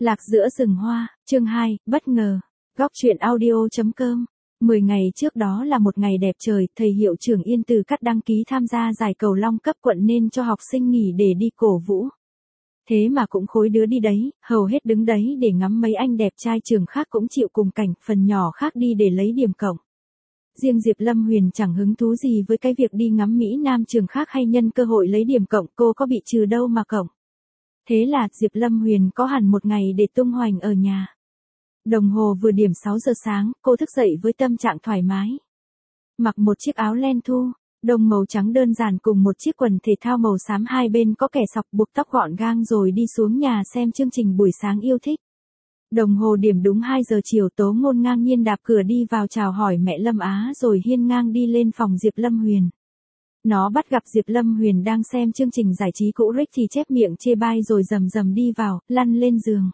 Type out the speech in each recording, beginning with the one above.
Lạc giữa rừng hoa, chương 2, bất ngờ. Góc truyện audio.com. 10 ngày trước đó là một ngày đẹp trời, thầy hiệu trưởng Yên Từ Cát đăng ký tham gia giải cầu lông cấp quận nên cho học sinh nghỉ để đi cổ vũ. Thế mà cũng khối đứa đi đấy, hầu hết đứng đấy để ngắm mấy anh đẹp trai trường khác cũng chịu cùng cảnh, phần nhỏ khác đi để lấy điểm cộng. Riêng Diệp Lâm Huyền chẳng hứng thú gì với cái việc đi ngắm Mỹ Nam trường khác hay nhân cơ hội lấy điểm cộng, cô có bị trừ đâu mà cộng. Thế là Diệp Lâm Huyền có hẳn một ngày để tung hoành ở nhà. Đồng hồ vừa điểm 6 giờ sáng, cô thức dậy với tâm trạng thoải mái. Mặc một chiếc áo len thu, đồng màu trắng đơn giản cùng một chiếc quần thể thao màu xám hai bên có kẻ sọc, buộc tóc gọn gàng rồi đi xuống nhà xem chương trình buổi sáng yêu thích. Đồng hồ điểm đúng 2 giờ chiều, Tố Ngôn ngang nhiên đạp cửa đi vào chào hỏi mẹ Lâm Á rồi hiên ngang đi lên phòng Diệp Lâm Huyền. Nó bắt gặp Diệp Lâm Huyền đang xem chương trình giải trí cũ rích thì chép miệng chê bai rồi rầm rầm đi vào, lăn lên giường.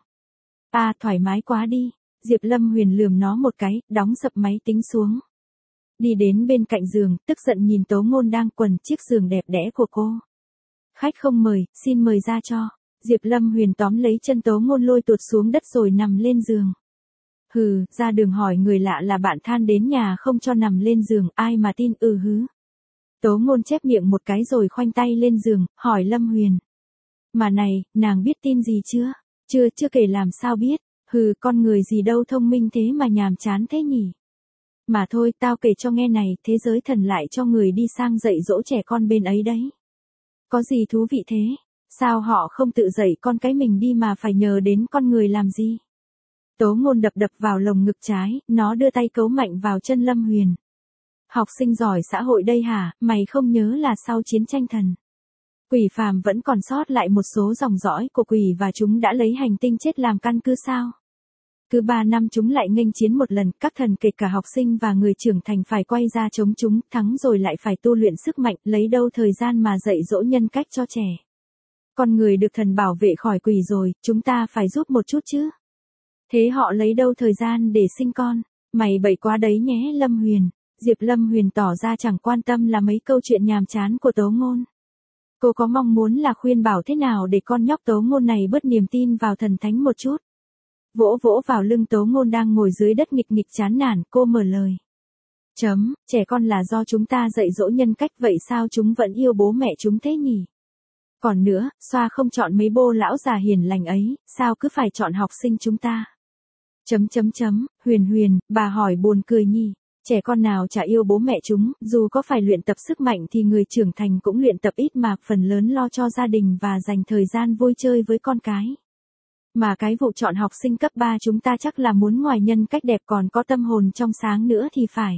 Thoải mái quá đi. Diệp Lâm Huyền lườm nó một cái, đóng sập máy tính xuống. Đi đến bên cạnh giường, tức giận nhìn Tố Ngôn đang quần chiếc giường đẹp đẽ của cô. Khách không mời, xin mời ra cho. Diệp Lâm Huyền tóm lấy chân Tố Ngôn lôi tuột xuống đất rồi nằm lên giường. Hừ, ra đường hỏi người lạ là bạn than đến nhà không cho nằm lên giường, ai mà tin, hứ. Tố Ngôn chép miệng một cái rồi khoanh tay lên giường, hỏi Lâm Huyền. Mà này, nàng biết tin gì chưa? Chưa kể làm sao biết, con người gì đâu thông minh thế mà nhàm chán thế nhỉ? Mà thôi, tao kể cho nghe này, thế giới thần lại cho người đi sang dạy dỗ trẻ con bên ấy đấy. Có gì thú vị thế? Sao họ không tự dạy con cái mình đi mà phải nhờ đến con người làm gì? Tố Ngôn đập vào lồng ngực trái, nó đưa tay cấu mạnh vào chân Lâm Huyền. Học sinh giỏi xã hội đây hả, mày không nhớ là sau chiến tranh thần quỷ phàm vẫn còn sót lại một số dòng dõi của quỷ và chúng đã lấy hành tinh chết làm căn cứ sao? Cứ 3 năm chúng lại nghênh chiến một lần, các thần kể cả học sinh và người trưởng thành phải quay ra chống chúng, thắng rồi lại phải tu luyện sức mạnh, lấy đâu thời gian mà dạy dỗ nhân cách cho trẻ. Con người được thần bảo vệ khỏi quỷ rồi, chúng ta phải giúp một chút chứ. Thế họ lấy đâu thời gian để sinh con? Mày bậy quá đấy nhé Lâm Huyền. Diệp Lâm Huyền tỏ ra chẳng quan tâm là mấy câu chuyện nhàm chán của Tố Ngôn. Cô có mong muốn là khuyên bảo thế nào để con nhóc Tố Ngôn này bớt niềm tin vào thần thánh một chút. Vỗ vào lưng Tố Ngôn đang ngồi dưới đất nghịch chán nản, cô mở lời. Trẻ con là do chúng ta dạy dỗ nhân cách, vậy sao chúng vẫn yêu bố mẹ chúng thế nhỉ? Còn nữa, Xoa không chọn mấy bô lão già hiền lành ấy, sao cứ phải chọn học sinh chúng ta? Huyền, bà hỏi buồn cười nhỉ. Trẻ con nào chả yêu bố mẹ chúng, dù có phải luyện tập sức mạnh thì người trưởng thành cũng luyện tập ít mà, phần lớn lo cho gia đình và dành thời gian vui chơi với con cái. Mà cái vụ chọn học sinh cấp 3 chúng ta chắc là muốn ngoài nhân cách đẹp còn có tâm hồn trong sáng nữa thì phải.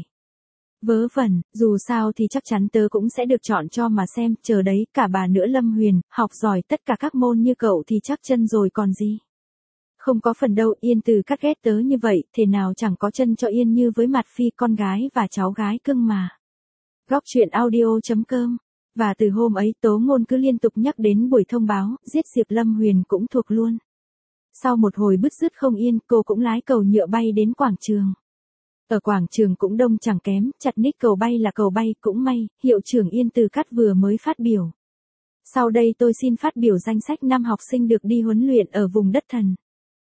Vớ vẩn, dù sao thì chắc chắn tớ cũng sẽ được chọn cho mà xem, chờ đấy, cả bà nữa Lâm Huyền, học giỏi tất cả các môn như cậu thì chắc chân rồi còn gì. Không có phần đâu, Yên Từ Cát ghét tớ như vậy, thế nào chẳng có chân cho Yên như với Mặt Phi, con gái và cháu gái cưng mà. Góc truyện audio.com. Và từ hôm ấy Tố Ngôn cứ liên tục nhắc đến buổi thông báo, giết Diệp Lâm Huyền cũng thuộc luôn. Sau một hồi bứt rứt không yên, cô cũng lái cầu nhựa bay đến quảng trường. Ở quảng trường cũng đông chẳng kém, chặt ních cầu bay là cầu bay, cũng may, hiệu trưởng Yên Từ Cát vừa mới phát biểu. Sau đây tôi xin phát biểu danh sách 5 học sinh được đi huấn luyện ở vùng đất thần.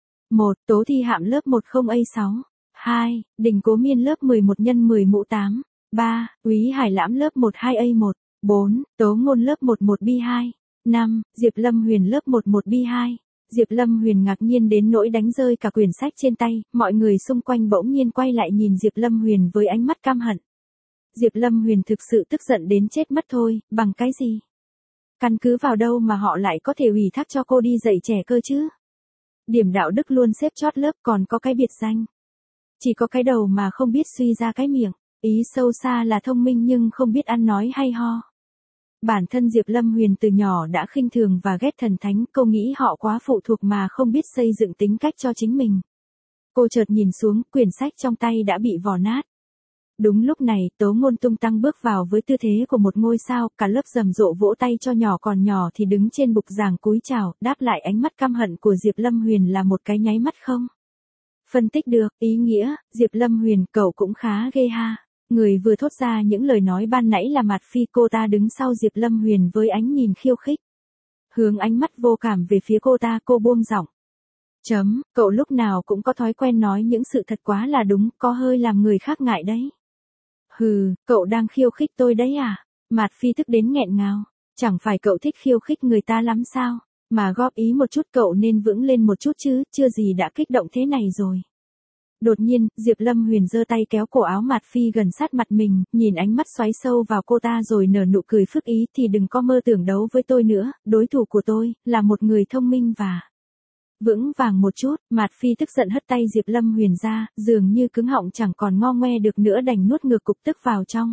1. Tố Thi Hạm lớp 10A6. 2. Đình Cố Miên lớp 11x10mũ8. 3. Úy Hải Lãm lớp 12A1. 4. Tố Ngôn lớp 11B2. 5. Diệp Lâm Huyền lớp 11B2. Diệp Lâm Huyền ngạc nhiên đến nỗi đánh rơi cả quyển sách trên tay, mọi người xung quanh bỗng nhiên quay lại nhìn Diệp Lâm Huyền với ánh mắt căm hận. Diệp Lâm Huyền thực sự tức giận đến chết mất thôi, bằng cái gì? Căn cứ vào đâu mà họ lại có thể ủy thác cho cô đi dạy trẻ cơ chứ? Điểm đạo đức luôn xếp chót lớp, còn có cái biệt danh. Chỉ có cái đầu mà không biết suy ra cái miệng, ý sâu xa là thông minh nhưng không biết ăn nói hay ho. Bản thân Diệp Lâm Huyền từ nhỏ đã khinh thường và ghét thần thánh, cô nghĩ họ quá phụ thuộc mà không biết xây dựng tính cách cho chính mình. Cô chợt nhìn xuống, quyển sách trong tay đã bị vò nát. Đúng lúc này, Tố Ngôn tung tăng bước vào với tư thế của một ngôi sao, cả lớp rầm rộ vỗ tay cho nhỏ, còn nhỏ thì đứng trên bục giảng cúi chào, đáp lại ánh mắt căm hận của Diệp Lâm Huyền là một cái nháy mắt không. Phân tích được, ý nghĩa, Diệp Lâm Huyền, cậu cũng khá ghê ha. Người vừa thốt ra những lời nói ban nãy là Mạt Phi, cô ta đứng sau Diệp Lâm Huyền với ánh nhìn khiêu khích. Hướng ánh mắt vô cảm về phía cô ta, cô buông giọng. Cậu lúc nào cũng có thói quen nói những sự thật quá là đúng, có hơi làm người khác ngại đấy. Hừ, cậu đang khiêu khích tôi đấy à? Mạt Phi tức đến nghẹn ngào. Chẳng phải cậu thích khiêu khích người ta lắm sao? Mà góp ý một chút cậu nên vững lên một chút chứ, chưa gì đã kích động thế này rồi. Đột nhiên, Diệp Lâm Huyền giơ tay kéo cổ áo Mạt Phi gần sát mặt mình, nhìn ánh mắt xoáy sâu vào cô ta rồi nở nụ cười phức ý thì đừng có mơ tưởng đấu với tôi nữa, đối thủ của tôi, là một người thông minh và vững vàng một chút. Mạt Phi tức giận hất tay Diệp Lâm Huyền ra, dường như cứng họng chẳng còn ngo ngoe được nữa đành nuốt ngược cục tức vào trong.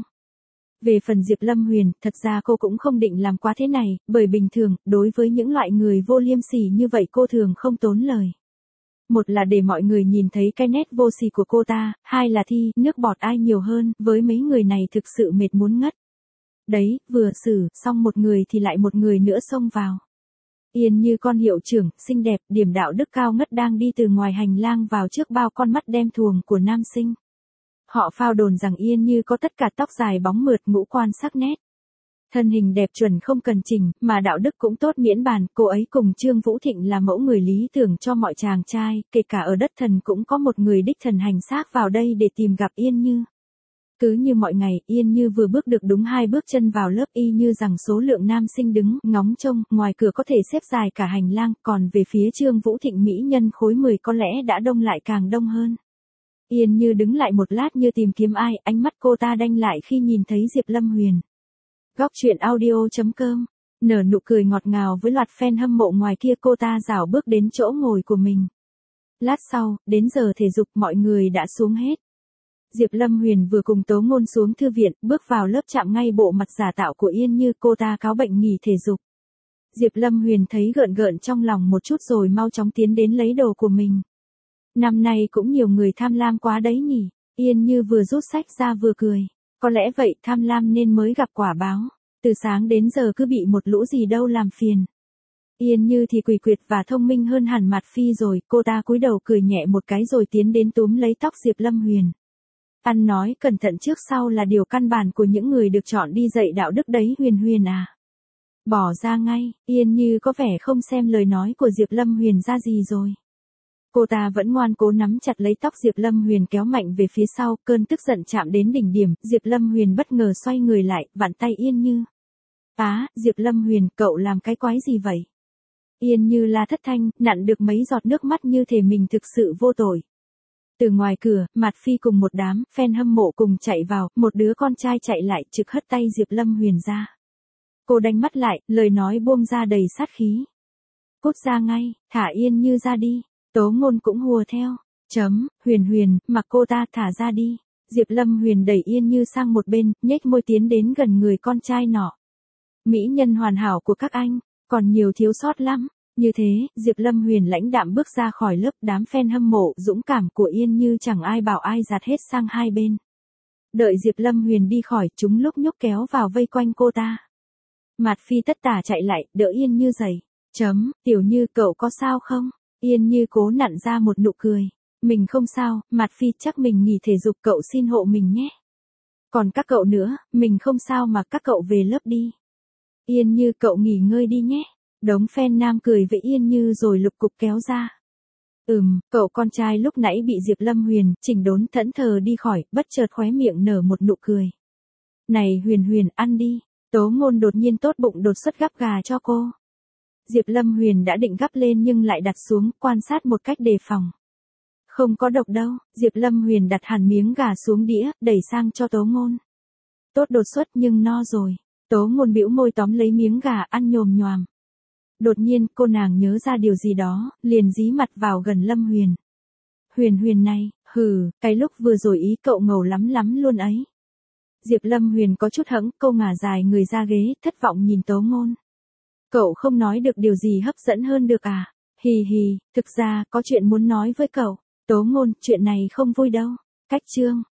Về phần Diệp Lâm Huyền, thật ra cô cũng không định làm quá thế này, bởi bình thường, đối với những loại người vô liêm sỉ như vậy cô thường không tốn lời. Một là để mọi người nhìn thấy cái nét vô sỉ của cô ta, hai là thi nước bọt ai nhiều hơn, với mấy người này thực sự mệt muốn ngất. Đấy, vừa xử xong một người thì lại một người nữa xông vào. Yên Như con hiệu trưởng, xinh đẹp, điểm đạo đức cao ngất đang đi từ ngoài hành lang vào trước bao con mắt đen thuồng của nam sinh. Họ phao đồn rằng Yên Như có tất cả tóc dài bóng mượt, ngũ quan sắc nét. Thân hình đẹp chuẩn không cần chỉnh, mà đạo đức cũng tốt miễn bàn, cô ấy cùng Trương Vũ Thịnh là mẫu người lý tưởng cho mọi chàng trai, kể cả ở đất thần cũng có một người đích thần hành xác vào đây để tìm gặp Yên Như. Cứ như mọi ngày, Yên Như vừa bước được đúng 2 bước chân vào lớp y như rằng số lượng nam sinh đứng, ngóng trông, ngoài cửa có thể xếp dài cả hành lang, còn về phía Trương Vũ Thịnh mỹ nhân khối 10 có lẽ đã đông lại càng đông hơn. Yên Như đứng lại một lát như tìm kiếm ai, ánh mắt cô ta đanh lại khi nhìn thấy Diệp Lâm Huyền. Góc truyện audio.com, nở nụ cười ngọt ngào với loạt fan hâm mộ ngoài kia cô ta rảo bước đến chỗ ngồi của mình. Lát sau, đến giờ thể dục mọi người đã xuống hết. Diệp Lâm Huyền vừa cùng Tố Ngôn xuống thư viện, bước vào lớp chạm ngay bộ mặt giả tạo của Yên Như, cô ta cáo bệnh nghỉ thể dục. Diệp Lâm Huyền thấy gợn gợn trong lòng một chút rồi mau chóng tiến đến lấy đồ của mình. Năm nay cũng nhiều người tham lam quá đấy nhỉ, Yên Như vừa rút sách ra vừa cười. Có lẽ vậy tham lam nên mới gặp quả báo. Từ sáng đến giờ cứ bị một lũ gì đâu làm phiền. Yên Như thì quỷ quyệt và thông minh hơn hẳn Mạt Phi rồi, cô ta cúi đầu cười nhẹ một cái rồi tiến đến túm lấy tóc Diệp Lâm Huyền. Ăn nói cẩn thận trước sau là điều căn bản của những người được chọn đi dạy đạo đức đấy Huyền Huyền à. Bỏ ra ngay, Yên Như có vẻ không xem lời nói của Diệp Lâm Huyền ra gì rồi. Cô ta vẫn ngoan cố nắm chặt lấy tóc Diệp Lâm Huyền kéo mạnh về phía sau, cơn tức giận chạm đến đỉnh điểm, Diệp Lâm Huyền bất ngờ xoay người lại, vặn tay Yên Như. Diệp Lâm Huyền, cậu làm cái quái gì vậy? Yên Như la thất thanh, nặn được mấy giọt nước mắt như thể mình thực sự vô tội. Từ ngoài cửa, Mạt Phi cùng một đám fan hâm mộ cùng chạy vào, một đứa con trai chạy lại trực hất tay Diệp Lâm Huyền ra. Cô đánh mắt lại, lời nói buông ra đầy sát khí. Cút ra ngay, thả Yên Như ra đi. Tố Ngôn cũng hùa theo. Huyền Huyền, mặc cô ta thả ra đi. Diệp Lâm Huyền đẩy Yên Như sang một bên, nhếch môi tiến đến gần người con trai nọ. Mỹ nhân hoàn hảo của các anh, còn nhiều thiếu sót lắm. Như thế, Diệp Lâm Huyền lãnh đạm bước ra khỏi lớp, đám fan hâm mộ dũng cảm của Yên Như chẳng ai bảo ai giạt hết sang hai bên. Đợi Diệp Lâm Huyền đi khỏi, chúng lúc nhúc kéo vào vây quanh cô ta. Mạt Phi tất tả chạy lại, đỡ Yên Như dậy. Tiểu Như cậu có sao không? Yên Như cố nặn ra một nụ cười. Mình không sao, Mạt Phi chắc mình nghỉ thể dục cậu xin hộ mình nhé. Còn các cậu nữa, mình không sao mà các cậu về lớp đi. Yên Như cậu nghỉ ngơi đi nhé. Đống fan nam cười với Yên Như rồi lục cục kéo ra. Cậu con trai lúc nãy bị Diệp Lâm Huyền chỉnh đốn thẫn thờ đi khỏi, bất chợt khóe miệng nở một nụ cười. Này Huyền Huyền, ăn đi. Tố Ngôn đột nhiên tốt bụng đột xuất gắp gà cho cô. Diệp Lâm Huyền đã định gắp lên nhưng lại đặt xuống, quan sát một cách đề phòng. Không có độc đâu, Diệp Lâm Huyền đặt hẳn miếng gà xuống đĩa, đẩy sang cho Tố Ngôn. Tốt đột xuất nhưng no rồi. Tố Ngôn bĩu môi tóm lấy miếng gà ăn nhồm nhoàm. Đột nhiên, cô nàng nhớ ra điều gì đó, liền dí mặt vào gần Lâm Huyền. Huyền Huyền này, cái lúc vừa rồi ý cậu ngầu lắm lắm luôn ấy. Diệp Lâm Huyền có chút hẫng, cô ngả dài người ra ghế, thất vọng nhìn Tố Ngôn. Cậu không nói được điều gì hấp dẫn hơn được à? Hì hì, thực ra, có chuyện muốn nói với cậu. Tố Ngôn, chuyện này không vui đâu. Cách chương.